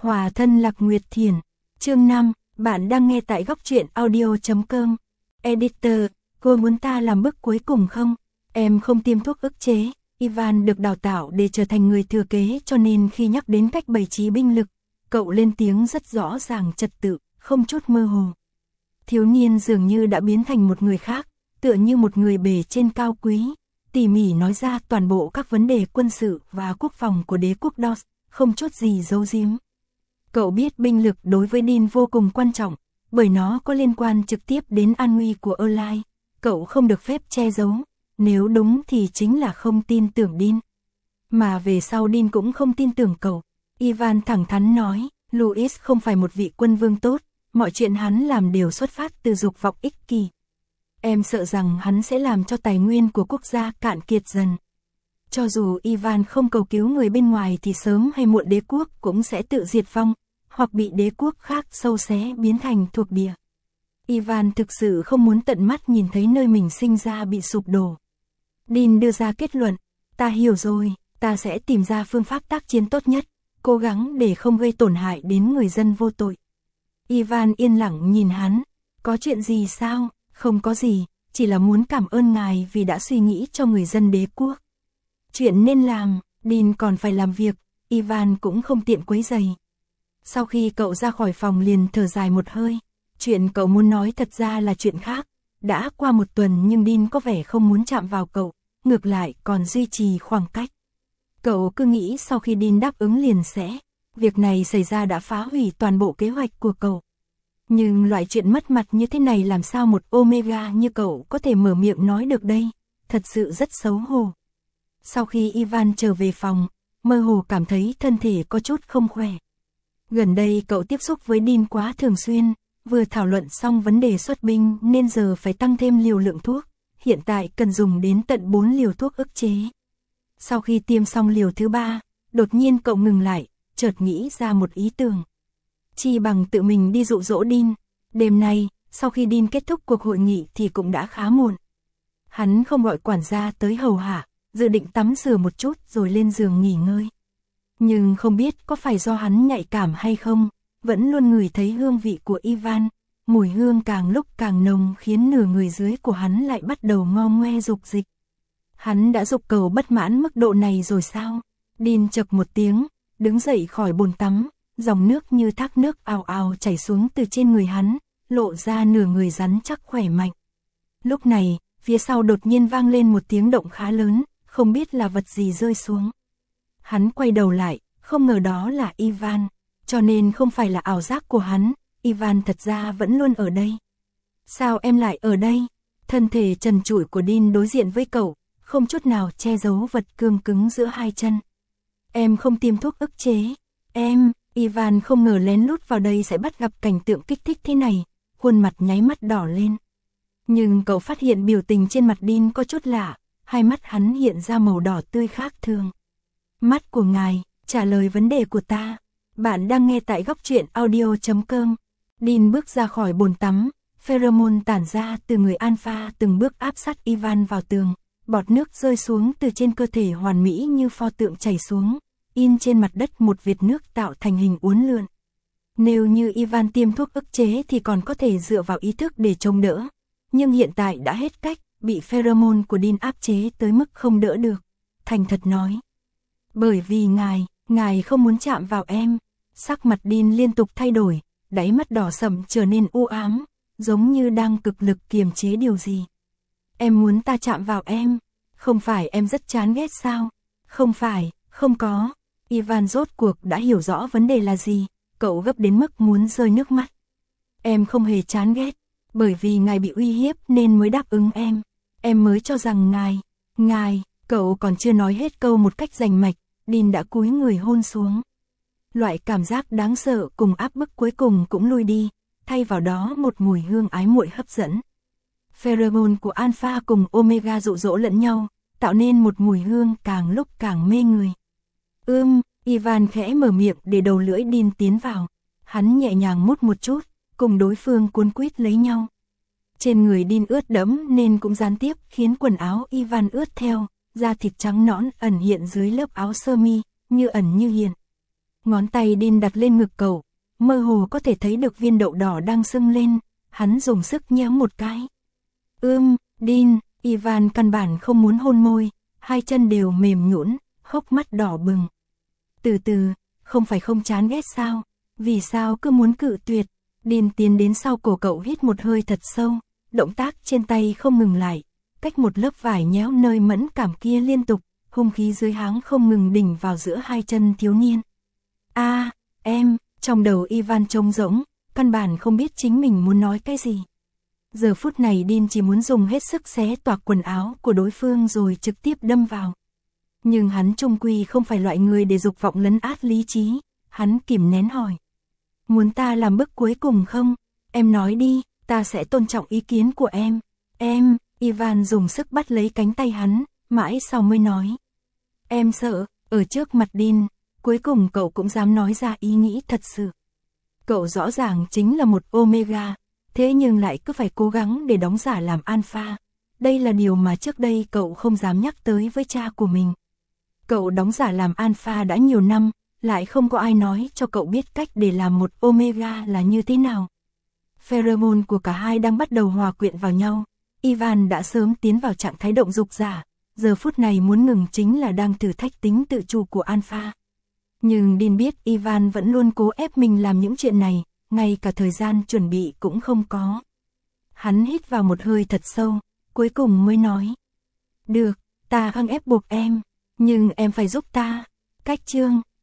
Hòa thân Lạc Nguyệt Thiển. Chương 5, bạn đang nghe tại góc truyện audio.com. Editor, cô muốn ta làm bước cuối cùng không? Em không tiêm thuốc ức chế. Ivan được đào tạo để trở thành người thừa kế, cho nên khi nhắc đến cách bày trí binh lực, cậu lên tiếng rất rõ ràng, trật tự, không chút mơ hồ. Thiếu niên dường như đã biến thành một người khác, tựa như một người bề trên cao quý, tỉ mỉ nói ra toàn bộ các vấn đề quân sự và quốc phòng của đế quốc Dos, không chút gì giấu giếm. Cậu biết binh lực đối với Dean vô cùng quan trọng, bởi nó có liên quan trực tiếp đến an nguy của Erlai. Cậu không được phép che giấu, nếu đúng thì chính là không tin tưởng Dean. Mà về sau Dean cũng không tin tưởng cậu. Ivan thẳng thắn nói, Louis không phải một vị quân vương tốt, mọi chuyện hắn làm đều xuất phát từ dục vọng ích kỷ. Em sợ rằng hắn sẽ làm cho tài nguyên của quốc gia cạn kiệt dần. Cho dù Ivan không cầu cứu người bên ngoài thì sớm hay muộn đế quốc cũng sẽ tự diệt vong, hoặc bị đế quốc khác xâu xé biến thành thuộc địa. Ivan thực sự không muốn tận mắt nhìn thấy nơi mình sinh ra bị sụp đổ. Dean đưa ra kết luận, ta hiểu rồi, ta sẽ tìm ra phương pháp tác chiến tốt nhất, cố gắng để không gây tổn hại đến người dân vô tội. Ivan yên lặng nhìn hắn, có chuyện gì sao? Không có gì, chỉ là muốn cảm ơn ngài vì đã suy nghĩ cho người dân đế quốc. Chuyện nên làm, Dean còn phải làm việc, Ivan cũng không tiện quấy rầy. Sau khi cậu ra khỏi phòng liền thở dài một hơi, chuyện cậu muốn nói thật ra là chuyện khác. Đã qua một tuần nhưng Dean có vẻ không muốn chạm vào cậu, ngược lại còn duy trì khoảng cách. Cậu cứ nghĩ sau khi Dean đáp ứng liền sẽ, việc này xảy ra đã phá hủy toàn bộ kế hoạch của cậu. Nhưng loại chuyện mất mặt như thế này làm sao một Omega như cậu có thể mở miệng nói được đây, thật sự rất xấu hổ. Sau khi Ivan trở về phòng, mơ hồ cảm thấy thân thể có chút không khỏe. Gần đây cậu tiếp xúc với Dean quá thường xuyên, vừa thảo luận xong vấn đề xuất binh nên giờ phải tăng thêm liều lượng thuốc, hiện tại cần dùng đến tận 4 liều thuốc ức chế. Sau khi tiêm xong liều thứ 3, đột nhiên cậu ngừng lại, chợt nghĩ ra một ý tưởng. Chi bằng tự mình đi dụ dỗ Dean. Đêm nay, sau khi Dean kết thúc cuộc hội nghị thì cũng đã khá muộn. Hắn không gọi quản gia tới hầu hạ, dự định tắm rửa một chút rồi lên giường nghỉ ngơi. Nhưng không biết có phải do hắn nhạy cảm hay không, vẫn luôn ngửi thấy hương vị của Ivan, mùi hương càng lúc càng nồng khiến nửa người dưới của hắn lại bắt đầu ngo ngoe dục dịch. Hắn đã dục cầu bất mãn mức độ này rồi sao? Dean chậc một tiếng, đứng dậy khỏi bồn tắm, dòng nước như thác nước ào ào chảy xuống từ trên người hắn, lộ ra nửa người rắn chắc khỏe mạnh. Lúc này, phía sau đột nhiên vang lên một tiếng động khá lớn, không biết là vật gì rơi xuống. Hắn quay đầu lại, không ngờ đó là Ivan, cho nên không phải là ảo giác của hắn, Ivan thật ra vẫn luôn ở đây. Sao em lại ở đây? Thân thể trần trụi của Dean đối diện với cậu, không chút nào che giấu vật cương cứng giữa hai chân. Em không tiêm thuốc ức chế. Ivan không ngờ lén lút vào đây sẽ bắt gặp cảnh tượng kích thích thế này, khuôn mặt nháy mắt đỏ lên. Nhưng cậu phát hiện biểu tình trên mặt Dean có chút lạ, hai mắt hắn hiện ra màu đỏ tươi khác thường. Mắt của ngài, trả lời vấn đề của ta. Bạn đang nghe tại góc truyện audio.com. Dean bước ra khỏi bồn tắm, pheromone tản ra từ người Alpha từng bước áp sát Ivan vào tường, bọt nước rơi xuống từ trên cơ thể hoàn mỹ như pho tượng chảy xuống, in trên mặt đất một vệt nước tạo thành hình uốn lượn. Nếu như Ivan tiêm thuốc ức chế thì còn có thể dựa vào ý thức để chống đỡ, nhưng hiện tại đã hết cách, bị pheromone của Dean áp chế tới mức không đỡ được. Thành thật nói, bởi vì ngài không muốn chạm vào em. Sắc mặt Dean liên tục thay đổi, đáy mắt đỏ sậm trở nên u ám, giống như đang cực lực kiềm chế điều gì. Em muốn ta chạm vào em? Không phải em rất chán ghét sao? Không phải, không có. Ivan rốt cuộc đã hiểu rõ vấn đề là gì, cậu gấp đến mức muốn rơi nước mắt. Em không hề chán ghét, bởi vì ngài bị uy hiếp nên mới đáp ứng em. Em mới cho rằng ngài, cậu còn chưa nói hết câu một cách rành mạch, Dean đã cúi người hôn xuống. Loại cảm giác đáng sợ cùng áp bức cuối cùng cũng lui đi, thay vào đó một mùi hương ái muội hấp dẫn. Pheromone của Alpha cùng Omega dụ dỗ lẫn nhau, tạo nên một mùi hương càng lúc càng mê người. Ivan khẽ mở miệng để đầu lưỡi Dean tiến vào. Hắn nhẹ nhàng mút một chút, cùng đối phương cuốn quýt lấy nhau. Trên người Dean ướt đẫm nên cũng gián tiếp khiến quần áo Ivan ướt theo, da thịt trắng nõn ẩn hiện dưới lớp áo sơ mi, như ẩn như hiện. Ngón tay Dean đặt lên ngực cậu, mơ hồ có thể thấy được viên đậu đỏ đang sưng lên, hắn dùng sức nhéo một cái. Dean, Ivan căn bản không muốn hôn môi, hai chân đều mềm nhũn, hốc mắt đỏ bừng. Từ từ, không phải không chán ghét sao, vì sao cứ muốn cự tuyệt? Dean tiến đến sau cổ cậu hít một hơi thật sâu, động tác trên tay không ngừng lại, cách một lớp vải nhéo nơi mẫn cảm kia liên tục, hung khí dưới háng không ngừng đỉnh vào giữa hai chân thiếu niên. Em, trong đầu Ivan trống rỗng, căn bản không biết chính mình muốn nói cái gì. Giờ phút này Dean chỉ muốn dùng hết sức xé toạc quần áo của đối phương rồi trực tiếp đâm vào. Nhưng hắn chung quy không phải loại người để dục vọng lấn át lý trí, hắn kìm nén hỏi. Muốn ta làm bước cuối cùng không? Em nói đi, ta sẽ tôn trọng ý kiến của em. Ivan dùng sức bắt lấy cánh tay hắn, mãi sau mới nói. Em sợ, ở trước mặt Dean, cuối cùng cậu cũng dám nói ra ý nghĩ thật sự. Cậu rõ ràng chính là một Omega, thế nhưng lại cứ phải cố gắng để đóng giả làm Alpha. Đây là điều mà trước đây cậu không dám nhắc tới với cha của mình. Cậu đóng giả làm Alpha đã nhiều năm, lại không có ai nói cho cậu biết cách để làm một Omega là như thế nào. Pheromone của cả hai đang bắt đầu hòa quyện vào nhau. Ivan đã sớm tiến vào trạng thái động dục giả, giờ phút này muốn ngừng chính là đang thử thách tính tự chủ của Alpha. Nhưng Dean biết Ivan vẫn luôn cố ép mình làm những chuyện này, ngay cả thời gian chuẩn bị cũng không có. Hắn hít vào một hơi thật sâu, cuối cùng mới nói. Được, ta không ép buộc em, nhưng em phải giúp ta. Cách chương